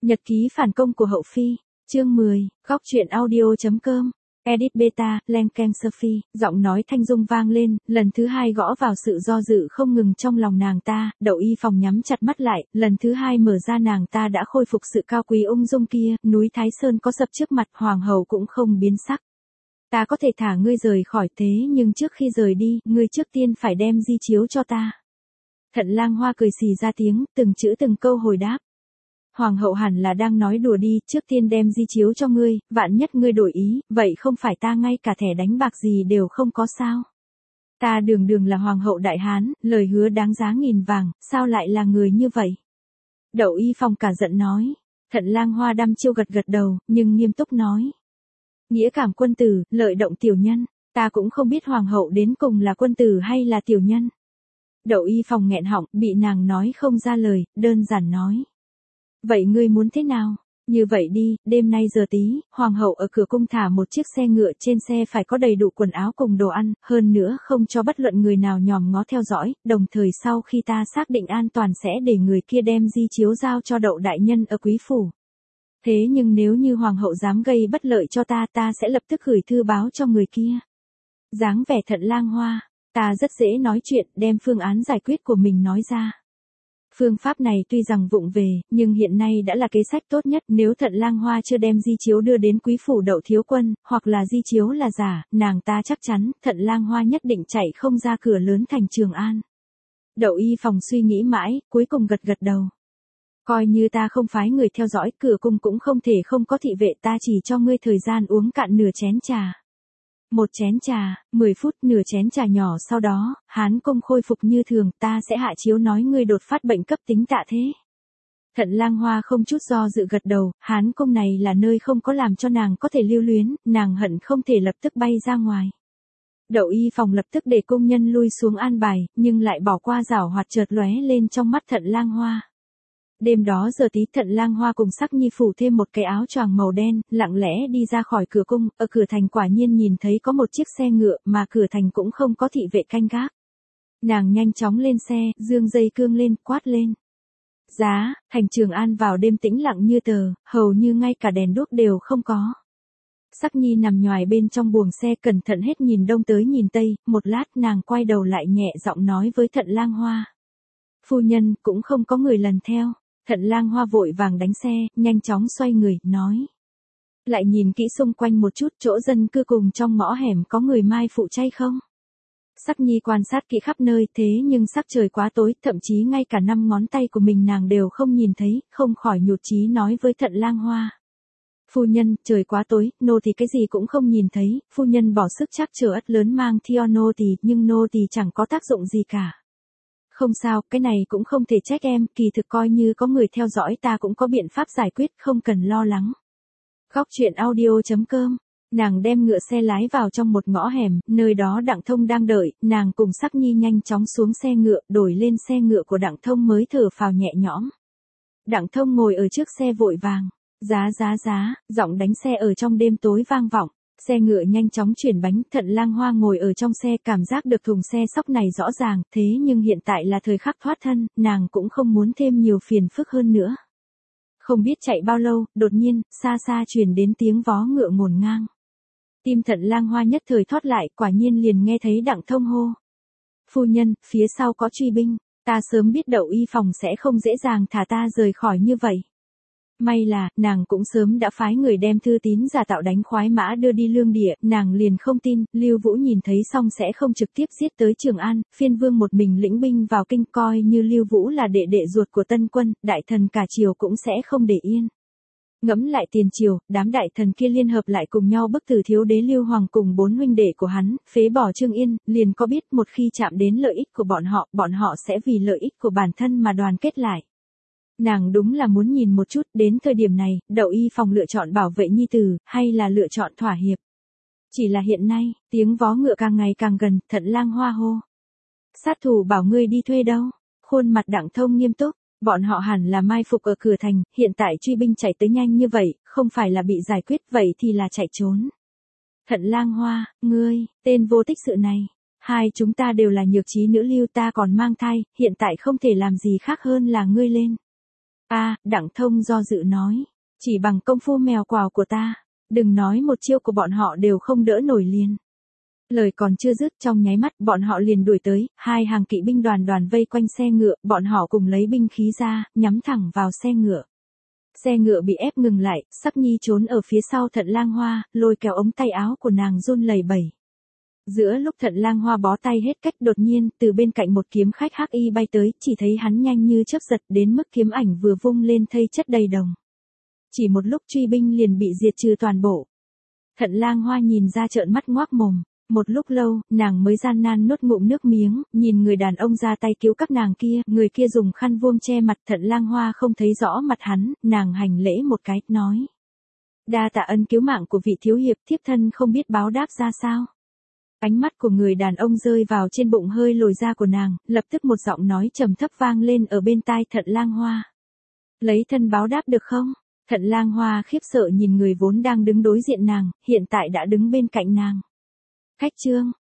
Nhật ký phản công của hậu phi, chương 10, góc truyện audio.com, edit beta, len keng Sophie, giọng nói thanh dung vang lên, lần thứ hai gõ vào sự do dự không ngừng trong lòng nàng ta, Đậu Y Phòng nhắm chặt mắt lại, lần thứ hai mở ra nàng ta đã khôi phục sự cao quý ung dung kia, núi Thái Sơn có sập trước mặt, hoàng hậu cũng không biến sắc. Ta có thể thả ngươi rời khỏi thế nhưng trước khi rời đi, ngươi trước tiên phải đem di chiếu cho ta. Thận Lang Hoa cười xì ra tiếng, từng chữ từng câu hồi đáp. Hoàng hậu hẳn là đang nói đùa đi, trước tiên đem di chiếu cho ngươi, vạn nhất ngươi đổi ý, vậy không phải ta ngay cả thẻ đánh bạc gì đều không có sao. Ta đường đường là hoàng hậu Đại Hán, lời hứa đáng giá nghìn vàng, sao lại là người như vậy? Đậu Y Phòng cả giận nói. Thận Lang Hoa đăm chiêu gật gật đầu, nhưng nghiêm túc nói. Nghĩa cảm quân tử, lợi động tiểu nhân, ta cũng không biết hoàng hậu đến cùng là quân tử hay là tiểu nhân. Đậu Y Phòng nghẹn họng, bị nàng nói không ra lời, đơn giản nói. Vậy ngươi muốn thế nào? Như vậy đi, đêm nay giờ tí, hoàng hậu ở cửa cung thả một chiếc xe ngựa, trên xe phải có đầy đủ quần áo cùng đồ ăn, hơn nữa không cho bất luận người nào nhòm ngó theo dõi, đồng thời sau khi ta xác định an toàn sẽ để người kia đem di chiếu giao cho Đậu đại nhân ở quý phủ. Thế nhưng nếu như hoàng hậu dám gây bất lợi cho ta, ta sẽ lập tức gửi thư báo cho người kia. Dáng vẻ Thận Lang Hoa, ta rất dễ nói chuyện, đem phương án giải quyết của mình nói ra. Phương pháp này tuy rằng vụng về, nhưng hiện nay đã là kế sách tốt nhất, nếu Thận Lang Hoa chưa đem di chiếu đưa đến quý phủ Đậu thiếu quân, hoặc là di chiếu là giả, nàng ta chắc chắn, Thận Lang Hoa nhất định chạy không ra cửa lớn thành Trường An. Đậu Y Phòng suy nghĩ mãi, cuối cùng gật gật đầu. Coi như ta không phái người theo dõi, cửa cung cũng không thể không có thị vệ, ta chỉ cho ngươi thời gian uống cạn nửa chén trà. Một chén trà, 10 phút, nửa chén trà nhỏ, sau đó, Hán cung khôi phục như thường, ta sẽ hạ chiếu nói ngươi đột phát bệnh cấp tính tạ thế. Thận Lang Hoa không chút do dự gật đầu, Hán cung này là nơi không có làm cho nàng có thể lưu luyến, nàng hận không thể lập tức bay ra ngoài. Đậu Y Phòng lập tức để công nhân lui xuống an bài, nhưng lại bỏ qua giảo hoạt chợt lóe lên trong mắt Thận Lang Hoa. Đêm đó giờ tí, Thận Lang Hoa cùng Sắc Nhi phủ thêm một cái áo choàng màu đen, lặng lẽ đi ra khỏi cửa cung, ở cửa thành quả nhiên nhìn thấy có một chiếc xe ngựa, mà cửa thành cũng không có thị vệ canh gác. Nàng nhanh chóng lên xe, dương dây cương lên, quát lên. Giá, thành Trường An vào đêm tĩnh lặng như tờ, hầu như ngay cả đèn đuốc đều không có. Sắc Nhi nằm nhoài bên trong buồng xe cẩn thận hết nhìn đông tới nhìn tây, một lát nàng quay đầu lại nhẹ giọng nói với Thận Lang Hoa. Phu nhân, cũng không có người lần theo. Thận Lang Hoa vội vàng đánh xe, nhanh chóng xoay người, nói. Lại nhìn kỹ xung quanh một chút, chỗ dân cư cùng trong ngõ hẻm có người mai phụ chay không? Sắc Nhi quan sát kỹ khắp nơi, thế nhưng sắc trời quá tối, thậm chí ngay cả 5 ngón tay của mình nàng đều không nhìn thấy, không khỏi nhụt chí nói với Thận Lang Hoa. Phu nhân, trời quá tối, nô tỳ cái gì cũng không nhìn thấy, phu nhân bỏ sức chắc trở ất lớn mang theo nô tỳ, nhưng nô tỳ chẳng có tác dụng gì cả. Không sao, cái này cũng không thể trách em, kỳ thực coi như có người theo dõi ta cũng có biện pháp giải quyết, không cần lo lắng. Góc truyện audio.com, nàng đem ngựa xe lái vào trong một ngõ hẻm, nơi đó Đặng Thông đang đợi, nàng cùng Sắc Nhi nhanh chóng xuống xe ngựa, đổi lên xe ngựa của Đặng Thông mới thở phào nhẹ nhõm. Đặng Thông ngồi ở trước xe vội vàng, giá, giọng đánh xe ở trong đêm tối vang vọng. Xe ngựa nhanh chóng chuyển bánh, Thận Lang Hoa ngồi ở trong xe cảm giác được thùng xe sóc này rõ ràng, thế nhưng hiện tại là thời khắc thoát thân, nàng cũng không muốn thêm nhiều phiền phức hơn nữa. Không biết chạy bao lâu, đột nhiên, xa xa truyền đến tiếng vó ngựa ngổn ngang. Tim Thận Lang Hoa nhất thời thoát lại, quả nhiên liền nghe thấy Đặng Thông hô. Phu nhân, phía sau có truy binh, ta sớm biết Đậu Y Phòng sẽ không dễ dàng thả ta rời khỏi như vậy. May là, nàng cũng sớm đã phái người đem thư tín giả tạo đánh khoái mã đưa đi lương địa, nàng liền không tin, Lưu Vũ nhìn thấy xong sẽ không trực tiếp giết tới Trường An, phiên vương một mình lĩnh binh vào kinh, coi như Lưu Vũ là đệ đệ ruột của Tân Quân, đại thần cả triều cũng sẽ không để yên. Ngẫm lại tiền triều, đám đại thần kia liên hợp lại cùng nhau bức tử thiếu đế Lưu Hoàng cùng 4 huynh đệ của hắn, phế bỏ Trương Yên, liền có biết một khi chạm đến lợi ích của bọn họ sẽ vì lợi ích của bản thân mà đoàn kết lại. Nàng đúng là muốn nhìn một chút, đến thời điểm này, Đậu Y Phòng lựa chọn bảo vệ nhi tử, hay là lựa chọn thỏa hiệp. Chỉ là hiện nay, tiếng vó ngựa càng ngày càng gần, Thận Lang Hoa hô. Sát thủ bảo ngươi đi thuê đâu? Khuôn mặt Đặng Thông nghiêm túc, bọn họ hẳn là mai phục ở cửa thành, hiện tại truy binh chạy tới nhanh như vậy, không phải là bị giải quyết vậy thì là chạy trốn. Thận Lang Hoa, ngươi, tên vô tích sự này. Hai chúng ta đều là nhược trí nữ lưu, ta còn mang thai, hiện tại không thể làm gì khác hơn là ngươi lên. Đặng Thông do dự nói. Chỉ bằng công phu mèo quào của ta. Đừng nói một chiêu của bọn họ đều không đỡ nổi liền. Lời còn chưa dứt, trong nháy mắt bọn họ liền đuổi tới, hai hàng kỵ binh đoàn đoàn vây quanh xe ngựa, bọn họ cùng lấy binh khí ra, nhắm thẳng vào xe ngựa. Xe ngựa bị ép ngừng lại, Sắc Nhi trốn ở phía sau Thận Lang Hoa, lôi kéo ống tay áo của nàng run lẩy bẩy. Giữa lúc Thận Lang Hoa bó tay hết cách, đột nhiên, từ bên cạnh một kiếm khách hắc y bay tới, chỉ thấy hắn nhanh như chớp giật đến mức kiếm ảnh vừa vung lên thây chất đầy đồng. Chỉ một lúc truy binh liền bị diệt trừ toàn bộ. Thận Lang Hoa nhìn ra trợn mắt ngoác mồm. Một lúc lâu, nàng mới gian nan nuốt ngụm nước miếng, nhìn người đàn ông ra tay cứu các nàng kia, người kia dùng khăn vuông che mặt. Thận Lang Hoa không thấy rõ mặt hắn, nàng hành lễ một cái, nói. Đa tạ ân cứu mạng của vị thiếu hiệp, thiếp thân không biết báo đáp ra sao. Ánh mắt của người đàn ông rơi vào trên bụng hơi lồi ra của nàng, lập tức một giọng nói trầm thấp vang lên ở bên tai Thận Lang Hoa. Lấy thân báo đáp được không? Thận Lang Hoa khiếp sợ nhìn người vốn đang đứng đối diện nàng, hiện tại đã đứng bên cạnh nàng. Khách trương,